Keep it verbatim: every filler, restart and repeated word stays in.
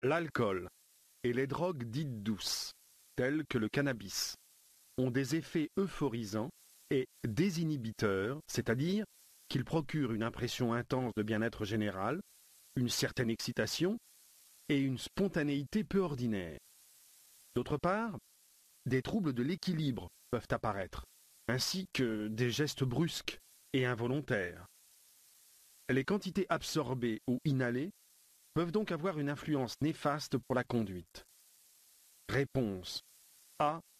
L'alcool et les drogues dites douces, telles que le cannabis, ont des effets euphorisants et désinhibiteurs, c'est-à-dire qu'ils procurent une impression intense de bien-être général, une certaine excitation et une spontanéité peu ordinaire. D'autre part, des troubles de l'équilibre peuvent apparaître, ainsi que des gestes brusques et involontaires. Les quantités absorbées ou inhalées peuvent donc avoir une influence néfaste pour la conduite. Réponse A.